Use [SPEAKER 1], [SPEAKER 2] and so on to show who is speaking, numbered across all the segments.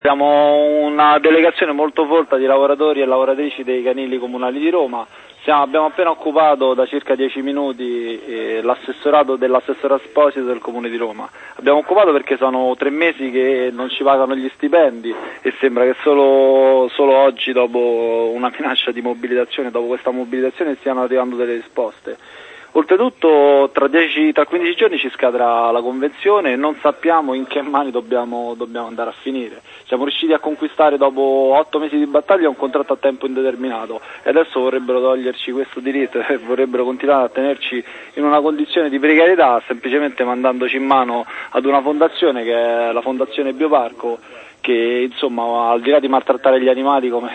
[SPEAKER 1] Siamo una delegazione molto folta di lavoratori e lavoratrici dei canili comunali di Roma. Abbiamo appena occupato da circa 10 minuti l'assessorato dell'assessore Esposito del Comune di Roma. Abbiamo occupato perché sono 3 mesi che non ci pagano gli stipendi e sembra che solo oggi, dopo una minaccia di mobilitazione, dopo questa mobilitazione, stiano arrivando delle risposte. Oltretutto tra 15 giorni ci scadrà la convenzione e non sappiamo in che mani dobbiamo andare a finire. Siamo riusciti a conquistare dopo 8 mesi di battaglia un contratto a tempo indeterminato e adesso vorrebbero toglierci questo diritto e vorrebbero continuare a tenerci in una condizione di precarietà, semplicemente mandandoci in mano ad una fondazione che è la Fondazione Bioparco, che insomma, al di là di maltrattare gli animali come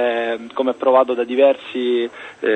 [SPEAKER 1] è provato da diversi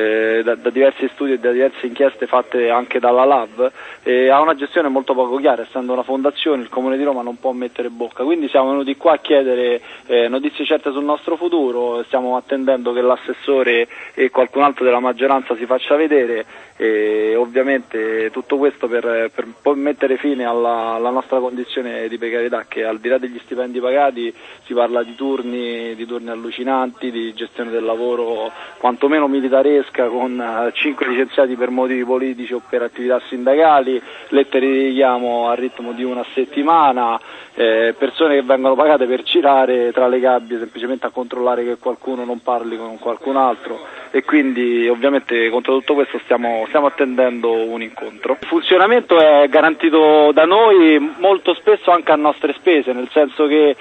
[SPEAKER 1] studi e da diverse inchieste fatte anche dalla LAV, ha una gestione molto poco chiara. Essendo una fondazione, il Comune di Roma non può mettere bocca, quindi siamo venuti qua a chiedere notizie certe sul nostro futuro. Stiamo attendendo che l'assessore e qualcun altro della maggioranza si faccia vedere, e ovviamente tutto questo per poi mettere fine alla nostra condizione di precarietà, che al di là degli stipendi pagati si parla di turni allucinanti, di gestione del lavoro quantomeno militaresca, con 5 licenziati per motivi politici o per attività sindacali, lettere di richiamo a ritmo di 1 a settimana, persone che vengono pagate per girare tra le gabbie semplicemente a controllare che qualcuno non parli con qualcun altro, e quindi ovviamente contro tutto questo stiamo attendendo un incontro. Il funzionamento è garantito da noi molto spesso anche a nostre spese, nel senso che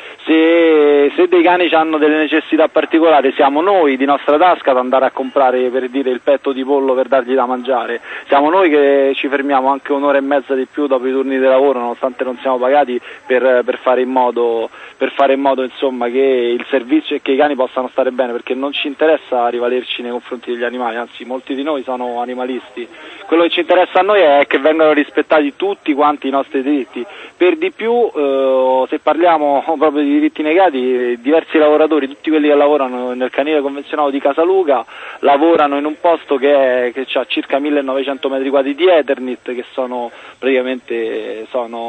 [SPEAKER 1] se dei cani hanno delle necessità particolari siamo noi di nostra tasca ad andare a comprare, per dire, il petto di pollo per dargli da mangiare. Siamo noi che ci fermiamo anche 1 ora e mezza di più dopo i turni di lavoro, nonostante non siamo pagati, per fare in modo insomma, che il servizio e che i cani possano stare bene, perché non ci interessa rivalerci nei confronti degli animali, anzi molti di noi sono animalisti. Quello che ci interessa a noi è che vengano rispettati tutti quanti i nostri diritti. Per di più, se parliamo proprio di diritti negati, diversi lavoratori, tutti quelli che lavorano nel canile convenzionato di Casaluca, lavorano in un posto che ha circa 1900 metri quadri di Eternit, che sono praticamente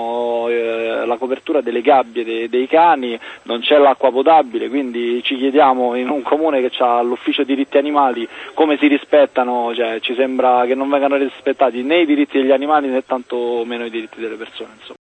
[SPEAKER 1] la copertura delle gabbie dei cani, non c'è l'acqua potabile, quindi ci chiediamo, in un comune che ha l'ufficio diritti animali, come si rispettano, ci sembra che non vengano rispettati né i diritti degli animali né tanto meno i diritti delle persone, insomma.